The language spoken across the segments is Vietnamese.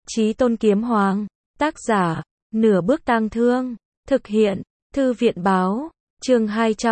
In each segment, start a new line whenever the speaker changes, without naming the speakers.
Chí Tôn Kiếm Hoàng. Tác giả, Nửa Bước Tang Thương. Thực hiện, Thư viện Báo. Chương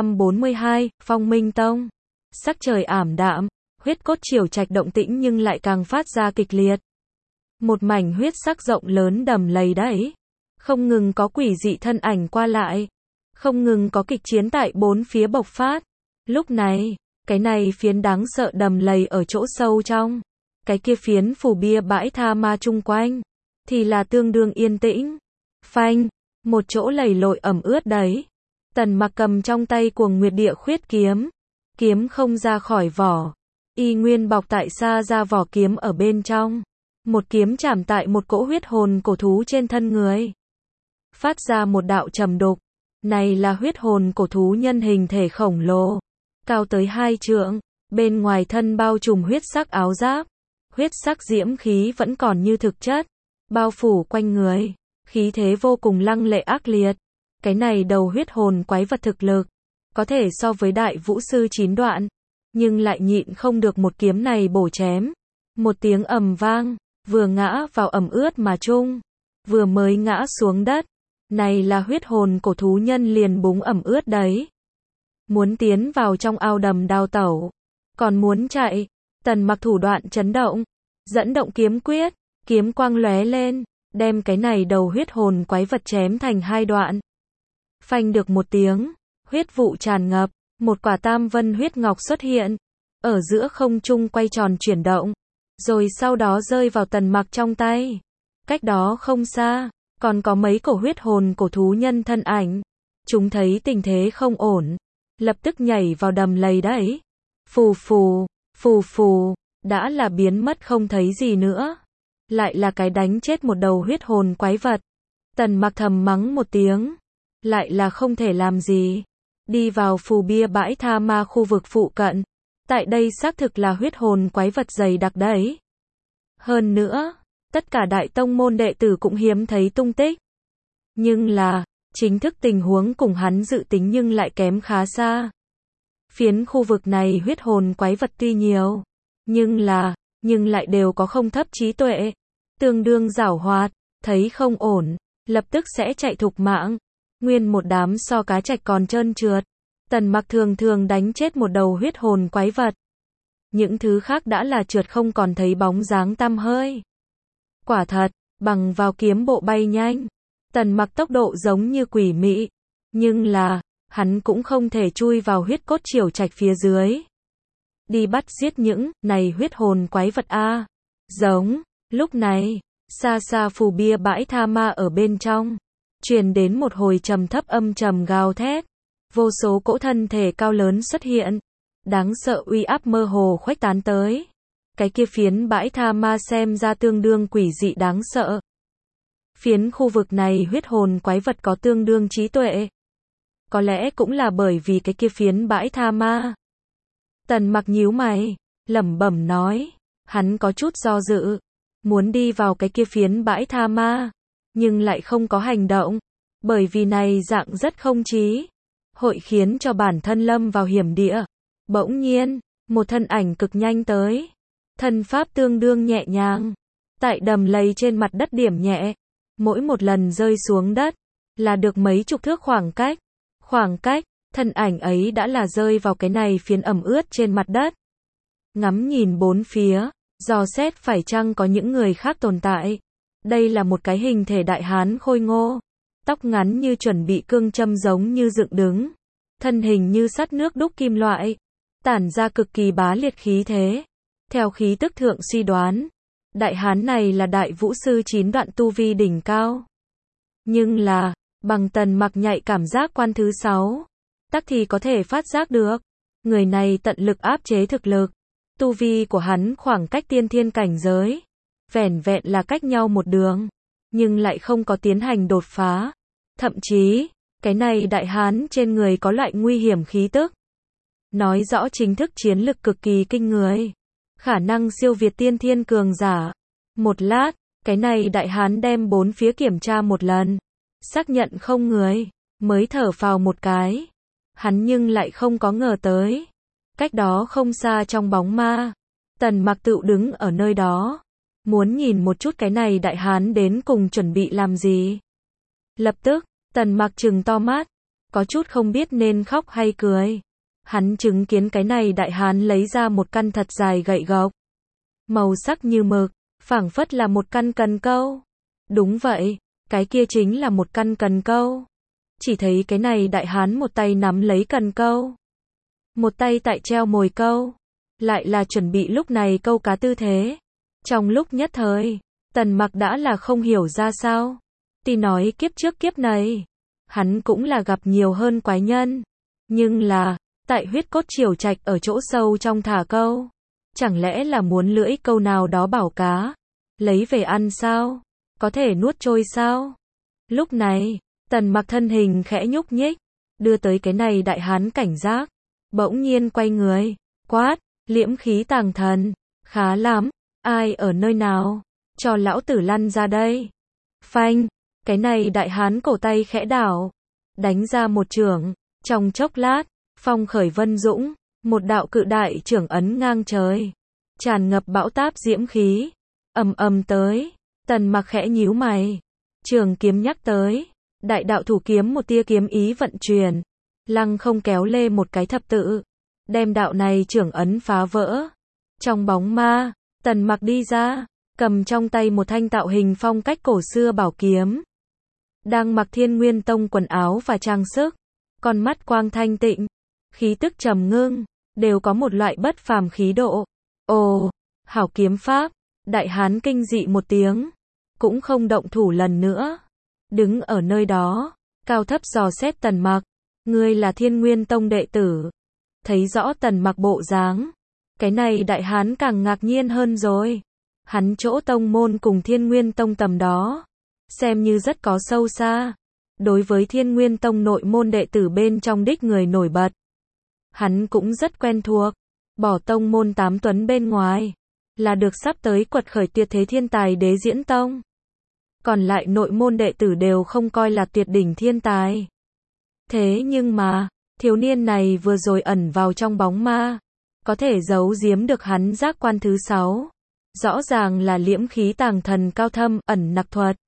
242, Phong Minh Tông. Sắc trời ảm đạm, huyết cốt triều trạch động tĩnh nhưng lại càng phát ra kịch liệt. Một mảnh huyết sắc rộng lớn đầm lầy đẫy, không ngừng có quỷ dị thân ảnh qua lại, không ngừng có kịch chiến tại bốn phía bộc phát. Lúc này, cái này phiến đáng sợ đầm lầy ở chỗ sâu trong, cái kia phiến phủ bia bãi tha ma chung quanh, thì là tương đương yên tĩnh. Phanh, một chỗ lầy lội ẩm ướt đấy. Tần Mặc cầm trong tay Cuồng Nguyệt Địa Khuyết kiếm, kiếm không ra khỏi vỏ, y nguyên bọc tại xa ra vỏ kiếm ở bên trong. Một kiếm chạm tại một cỗ huyết hồn cổ thú trên thân người, phát ra một đạo trầm đục. Này là huyết hồn cổ thú nhân hình thể khổng lồ, cao tới 2 trượng, bên ngoài thân bao trùm huyết sắc áo giáp, huyết sắc diễm khí vẫn còn như thực chất, bao phủ quanh người, khí thế vô cùng lăng lệ ác liệt. Cái này đầu huyết hồn quái vật thực lực, có thể so với đại vũ sư 9 đoạn, nhưng lại nhịn không được một kiếm này bổ chém. Một tiếng ầm vang, vừa ngã vào ẩm ướt mà chung, vừa mới ngã xuống đất. Này là huyết hồn cổ thú nhân liền búng ẩm ướt đấy. Muốn tiến vào trong ao đầm đào tẩu, còn muốn chạy. Tần Mặc thủ đoạn chấn động, dẫn động kiếm quyết, kiếm quang lóe lên, đem cái này đầu huyết hồn quái vật chém thành 2 đoạn. Phanh được một tiếng, huyết vụ tràn ngập, một quả tam vân huyết ngọc xuất hiện, ở giữa không trung quay tròn chuyển động, rồi sau đó rơi vào Tần Mặc trong tay. Cách đó không xa, còn có mấy cổ huyết hồn cổ thú nhân thân ảnh. Chúng thấy tình thế không ổn, lập tức nhảy vào đầm lầy đấy. Phù phù, phù phù, đã là biến mất không thấy gì nữa. Lại là cái đánh chết một đầu huyết hồn quái vật. Tần Mặc thầm mắng một tiếng, lại là không thể làm gì. Đi vào phù bia bãi tha ma khu vực phụ cận. Tại đây xác thực là huyết hồn quái vật dày đặc đấy. Hơn nữa, tất cả đại tông môn đệ tử cũng hiếm thấy tung tích. Nhưng là, chính thức tình huống cùng hắn dự tính nhưng lại kém khá xa. Phiến khu vực này huyết hồn quái vật tuy nhiều, nhưng lại đều có không thấp trí tuệ, tương đương giảo hoạt, thấy không ổn, lập tức sẽ chạy thục mạng. Nguyên một đám so cá trạch còn trơn trượt. Tần Mặc thường thường đánh chết một đầu huyết hồn quái vật. Những thứ khác đã là trượt không còn thấy bóng dáng tăm hơi. Quả thật, bằng vào kiếm bộ bay nhanh, Tần Mặc tốc độ giống như quỷ mị, nhưng là, hắn cũng không thể chui vào huyết cốt triều trạch phía dưới. Đi bắt giết những này huyết hồn quái vật a. Giống, lúc này, xa xa phù bia bãi tha ma ở bên trong, truyền đến một hồi trầm thấp âm trầm gào thét. Vô số cỗ thân thể cao lớn xuất hiện, đáng sợ uy áp mơ hồ khuếch tán tới. Cái kia phiến bãi tha ma xem ra tương đương quỷ dị đáng sợ. Phiến khu vực này huyết hồn quái vật có tương đương trí tuệ. Có lẽ cũng là bởi vì cái kia phiến bãi tha ma. Tần Mặc nhíu mày, lẩm bẩm nói, hắn có chút do dự, muốn đi vào cái kia phiến bãi tha ma, nhưng lại không có hành động, bởi vì này dạng rất không trí, hội khiến cho bản thân lâm vào hiểm địa. Bỗng nhiên, một thân ảnh cực nhanh tới, thân pháp tương đương nhẹ nhàng, tại đầm lầy trên mặt đất điểm nhẹ, mỗi một lần rơi xuống đất, là được mấy chục thước khoảng cách, thân ảnh ấy đã là rơi vào cái này phiến ẩm ướt trên mặt đất. Ngắm nhìn bốn phía, dò xét phải chăng có những người khác tồn tại. Đây là một cái hình thể đại hán khôi ngô, tóc ngắn như chuẩn bị cương châm giống như dựng đứng, thân hình như sắt nước đúc kim loại, tản ra cực kỳ bá liệt khí thế. Theo khí tức thượng suy đoán, đại hán này là đại vũ sư 9 đoạn tu vi đỉnh cao. Nhưng là, bằng Tần Mặc nhạy cảm giác quan thứ 6, tắc thì có thể phát giác được, người này tận lực áp chế thực lực. Tu vi của hắn khoảng cách tiên thiên cảnh giới, vẻn vẹn là cách nhau một đường, nhưng lại không có tiến hành đột phá. Thậm chí, cái này đại hán trên người có loại nguy hiểm khí tức, nói rõ chính thức chiến lực cực kỳ kinh người, khả năng siêu việt tiên thiên cường giả. Một lát, cái này đại hán đem bốn phía kiểm tra một lần, xác nhận không người, mới thở phào một cái. Hắn nhưng lại không có ngờ tới, cách đó không xa trong bóng ma, Tần Mặc tự đứng ở nơi đó, muốn nhìn một chút cái này đại hán đến cùng chuẩn bị làm gì. Lập tức, Tần Mặc trừng to mắt, có chút không biết nên khóc hay cười. Hắn chứng kiến cái này đại hán lấy ra một căn thật dài gậy gộc, màu sắc như mực, phảng phất là một căn cần câu. Đúng vậy, cái kia chính là một căn cần câu. Chỉ thấy cái này đại hán một tay nắm lấy cần câu, một tay tại treo mồi câu, lại là chuẩn bị lúc này câu cá tư thế. Trong lúc nhất thời, Tần Mặc đã là không hiểu ra sao. Tuy nói kiếp trước kiếp này, hắn cũng là gặp nhiều hơn quái nhân, nhưng là, tại huyết cốt triều trạch ở chỗ sâu trong thả câu, chẳng lẽ là muốn lưỡi câu nào đó bảo cá, lấy về ăn sao? Có thể nuốt trôi sao? Lúc này, Tần Mặc thân hình khẽ nhúc nhích, đưa tới cái này đại hán cảnh giác, bỗng nhiên quay người, quát, liễm khí tàng thần, khá lắm, ai ở nơi nào, cho lão tử lăn ra đây. Phanh, cái này đại hán cổ tay khẽ đảo, đánh ra một chưởng, trong chốc lát, phong khởi vân dũng, một đạo cự đại chưởng ấn ngang trời, tràn ngập bão táp diễm khí, ầm ầm tới. Tần Mặc khẽ nhíu mày, trường kiếm nhắc tới, đại đạo thủ kiếm một tia kiếm ý vận chuyển, lăng không kéo lê một cái thập tự, đem đạo này chưởng ấn phá vỡ. Trong bóng ma, Tần Mặc đi ra, cầm trong tay một thanh tạo hình phong cách cổ xưa bảo kiếm, đang mặc Thiên Nguyên Tông quần áo và trang sức, con mắt quang thanh tịnh, khí tức trầm ngưng, đều có một loại bất phàm khí độ. Ồ, hảo kiếm pháp. Đại hán kinh dị một tiếng, cũng không động thủ lần nữa, đứng ở nơi đó, cao thấp dò xét Tần Mặc, ngươi là Thiên Nguyên Tông đệ tử. Thấy rõ Tần Mặc bộ dáng, cái này đại hán càng ngạc nhiên hơn rồi. Hắn chỗ tông môn cùng Thiên Nguyên Tông tầm đó, xem như rất có sâu xa. Đối với Thiên Nguyên Tông nội môn đệ tử bên trong đích người nổi bật, hắn cũng rất quen thuộc. Bỏ tông môn 8 tuấn bên ngoài, là được sắp tới quật khởi tuyệt thế thiên tài Đế Diễn Tông. Còn lại nội môn đệ tử đều không coi là tuyệt đỉnh thiên tài. Thế nhưng mà, thiếu niên này vừa rồi ẩn vào trong bóng ma, có thể giấu giếm được hắn giác quan thứ 6. Rõ ràng là liễm khí tàng thần cao thâm, ẩn nặc thuật.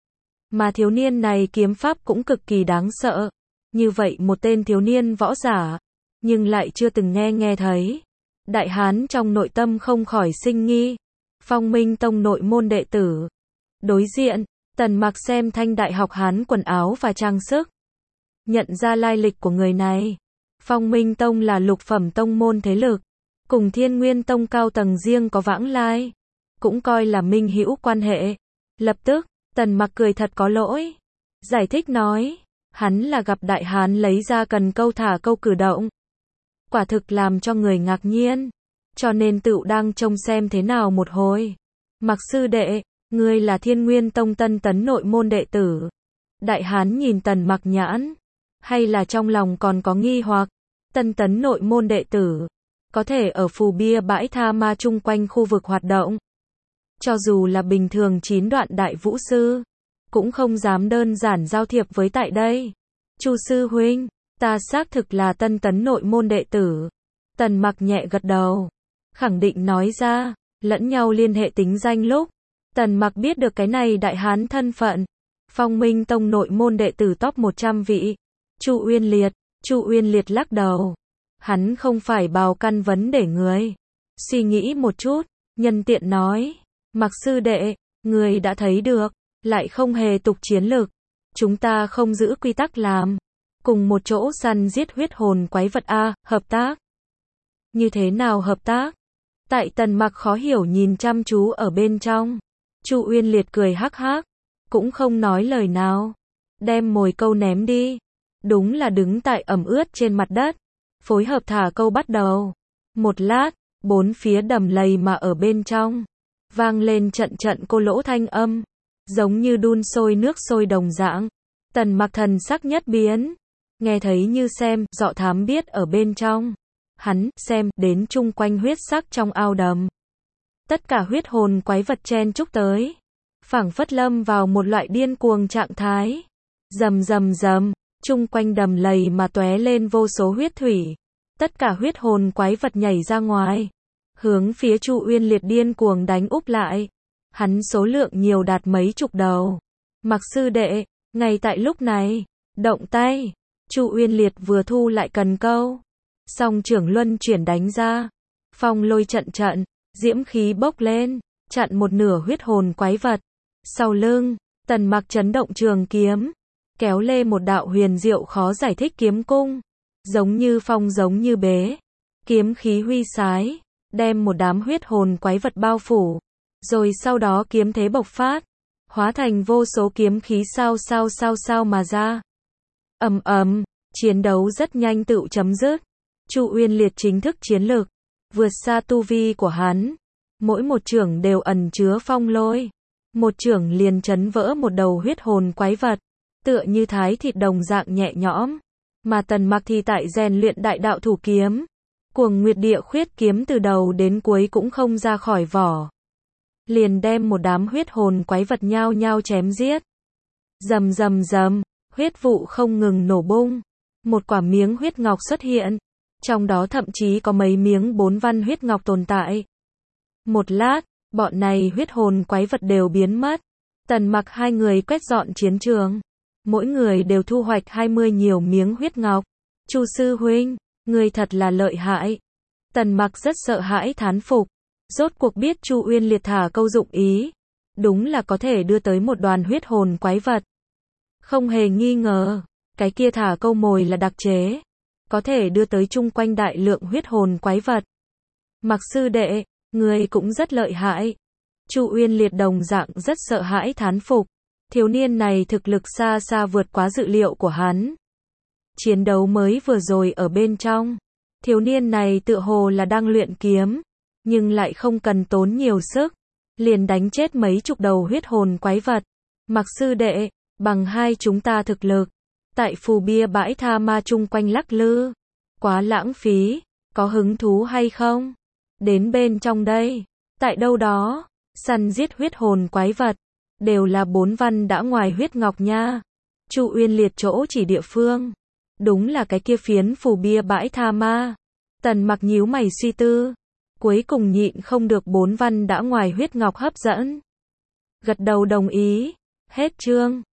Mà thiếu niên này kiếm pháp cũng cực kỳ đáng sợ. Như vậy một tên thiếu niên võ giả, nhưng lại chưa từng nghe thấy. Đại hán trong nội tâm không khỏi sinh nghi. Phong Minh Tông nội môn đệ tử. Đối diện, Tần Mặc xem thanh đại học hán quần áo và trang sức, nhận ra lai lịch của người này. Phong Minh Tông là lục phẩm tông môn thế lực, cùng Thiên Nguyên Tông cao tầng riêng có vãng lai, cũng coi là minh hữu quan hệ. Lập tức, Tần Mặc cười thật có lỗi, giải thích nói, hắn là gặp đại hán lấy ra cần câu thả câu cử động. Quả thực làm cho người ngạc nhiên, cho nên tựu đang trông xem thế nào một hồi. Mặc sư đệ, ngươi là Thiên Nguyên Tông tân tấn nội môn đệ tử. Đại hán nhìn Tần Mặc nhãn, hay là trong lòng còn có nghi hoặc, tân tấn nội môn đệ tử, có thể ở phù bia bãi tha ma chung quanh khu vực hoạt động. Cho dù là bình thường 9 đoạn đại vũ sư, cũng không dám đơn giản giao thiệp với tại đây. Chu sư huynh, ta xác thực là tân tấn nội môn đệ tử. Tần Mặc nhẹ gật đầu, khẳng định nói ra, lẫn nhau liên hệ tính danh lúc. Tần Mặc biết được cái này đại hán thân phận. Phong Minh Tông nội môn đệ tử top 100 vị. Chu Uyên Liệt lắc đầu. Hắn không phải bào căn vấn để người. Suy nghĩ một chút, nhân tiện nói. Mặc sư đệ, người đã thấy được, lại không hề tục chiến lực. Chúng ta không giữ quy tắc làm. Cùng một chỗ săn giết huyết hồn quái vật A, hợp tác. Như thế nào hợp tác? Tại Tần Mặc khó hiểu nhìn chăm chú ở bên trong. Chu Uyên Liệt cười hắc hắc, cũng không nói lời nào. Đem mồi câu ném đi. Đúng là đứng tại ẩm ướt trên mặt đất. Phối hợp thả câu bắt đầu. Một lát, bốn phía đầm lầy mà ở bên trong. Vang lên trận trận cô lỗ thanh âm. Giống như đun sôi nước sôi đồng dạng. Tần Mặc thần sắc nhất biến. Nghe thấy như xem, dọ thám biết ở bên trong. Hắn, xem, đến chung quanh huyết sắc trong ao đầm. Tất cả huyết hồn quái vật chen chúc tới. Phảng phất lâm vào một loại điên cuồng trạng thái. Rầm rầm rầm, chung quanh đầm lầy mà tóe lên vô số huyết thủy. Tất cả huyết hồn quái vật nhảy ra ngoài. Hướng phía Chu Uyên Liệt điên cuồng đánh úp lại. hắn số lượng nhiều đạt mấy chục đầu. Mặc sư đệ, ngay tại lúc này, động tay, Chu Uyên Liệt vừa thu lại cần câu, song trưởng luân chuyển đánh ra, phong lôi trận trận, diễm khí bốc lên, chặn một nửa huyết hồn quái vật. Sau lưng, Tần Mặc chấn động trường kiếm, kéo lê một đạo huyền diệu khó giải thích kiếm cung, giống như phong giống như bế, kiếm khí huy sái, đem một đám huyết hồn quái vật bao phủ, rồi sau đó kiếm thế bộc phát, hóa thành vô số kiếm khí sao mà ra. Ầm ầm, chiến đấu rất nhanh tự chấm dứt. Chu Uyên Liệt chính thức chiến lực vượt xa tu vi của hắn, mỗi một chưởng đều ẩn chứa phong lôi, một chưởng liền chấn vỡ một đầu huyết hồn quái vật, tựa như thái thịt đồng dạng nhẹ nhõm. Mà Tần Mặc thì tại rèn luyện đại đạo thủ kiếm, Cuồng Nguyệt Địa Khuyết kiếm từ đầu đến cuối cũng không ra khỏi vỏ, liền đem một đám huyết hồn quái vật nhao nhao chém giết. Rầm rầm rầm, huyết vụ không ngừng nổ bung, một quả miếng huyết ngọc xuất hiện, trong đó thậm chí có mấy miếng 4 văn huyết ngọc tồn tại. Một lát, bọn này huyết hồn quái vật đều biến mất. Tần Mặc hai người quét dọn chiến trường, mỗi người đều thu hoạch 20 nhiều miếng huyết ngọc. Chu sư huynh, người thật là lợi hại. Tần Mặc rất sợ hãi thán phục, rốt cuộc biết Chu Uyên Liệt thả câu dụng ý, đúng là có thể đưa tới một đoàn huyết hồn quái vật. Không hề nghi ngờ, cái kia thả câu mồi là đặc chế, có thể đưa tới chung quanh đại lượng huyết hồn quái vật. Mặc sư đệ, người cũng rất lợi hại. Chu Uyên Liệt đồng dạng rất sợ hãi thán phục, thiếu niên này thực lực xa xa vượt quá dự liệu của hắn. Chiến đấu mới vừa rồi ở bên trong, thiếu niên này tựa hồ là đang luyện kiếm, nhưng lại không cần tốn nhiều sức, liền đánh chết mấy chục đầu huyết hồn quái vật. Mặc sư đệ, bằng hai chúng ta thực lực, tại phù bia bãi tha ma chung quanh lắc lư, quá lãng phí, có hứng thú hay không? Đến bên trong đây, tại đâu đó, săn giết huyết hồn quái vật, đều là 4 văn đã ngoài huyết ngọc nha. Chu Uyên Liệt chỗ chỉ địa phương, đúng là cái kia phiến phù bia bãi tha ma. Tần Mặc nhíu mày suy tư, cuối cùng nhịn không được 4 văn đã ngoài huyết ngọc hấp dẫn. Gật đầu đồng ý, hết chương.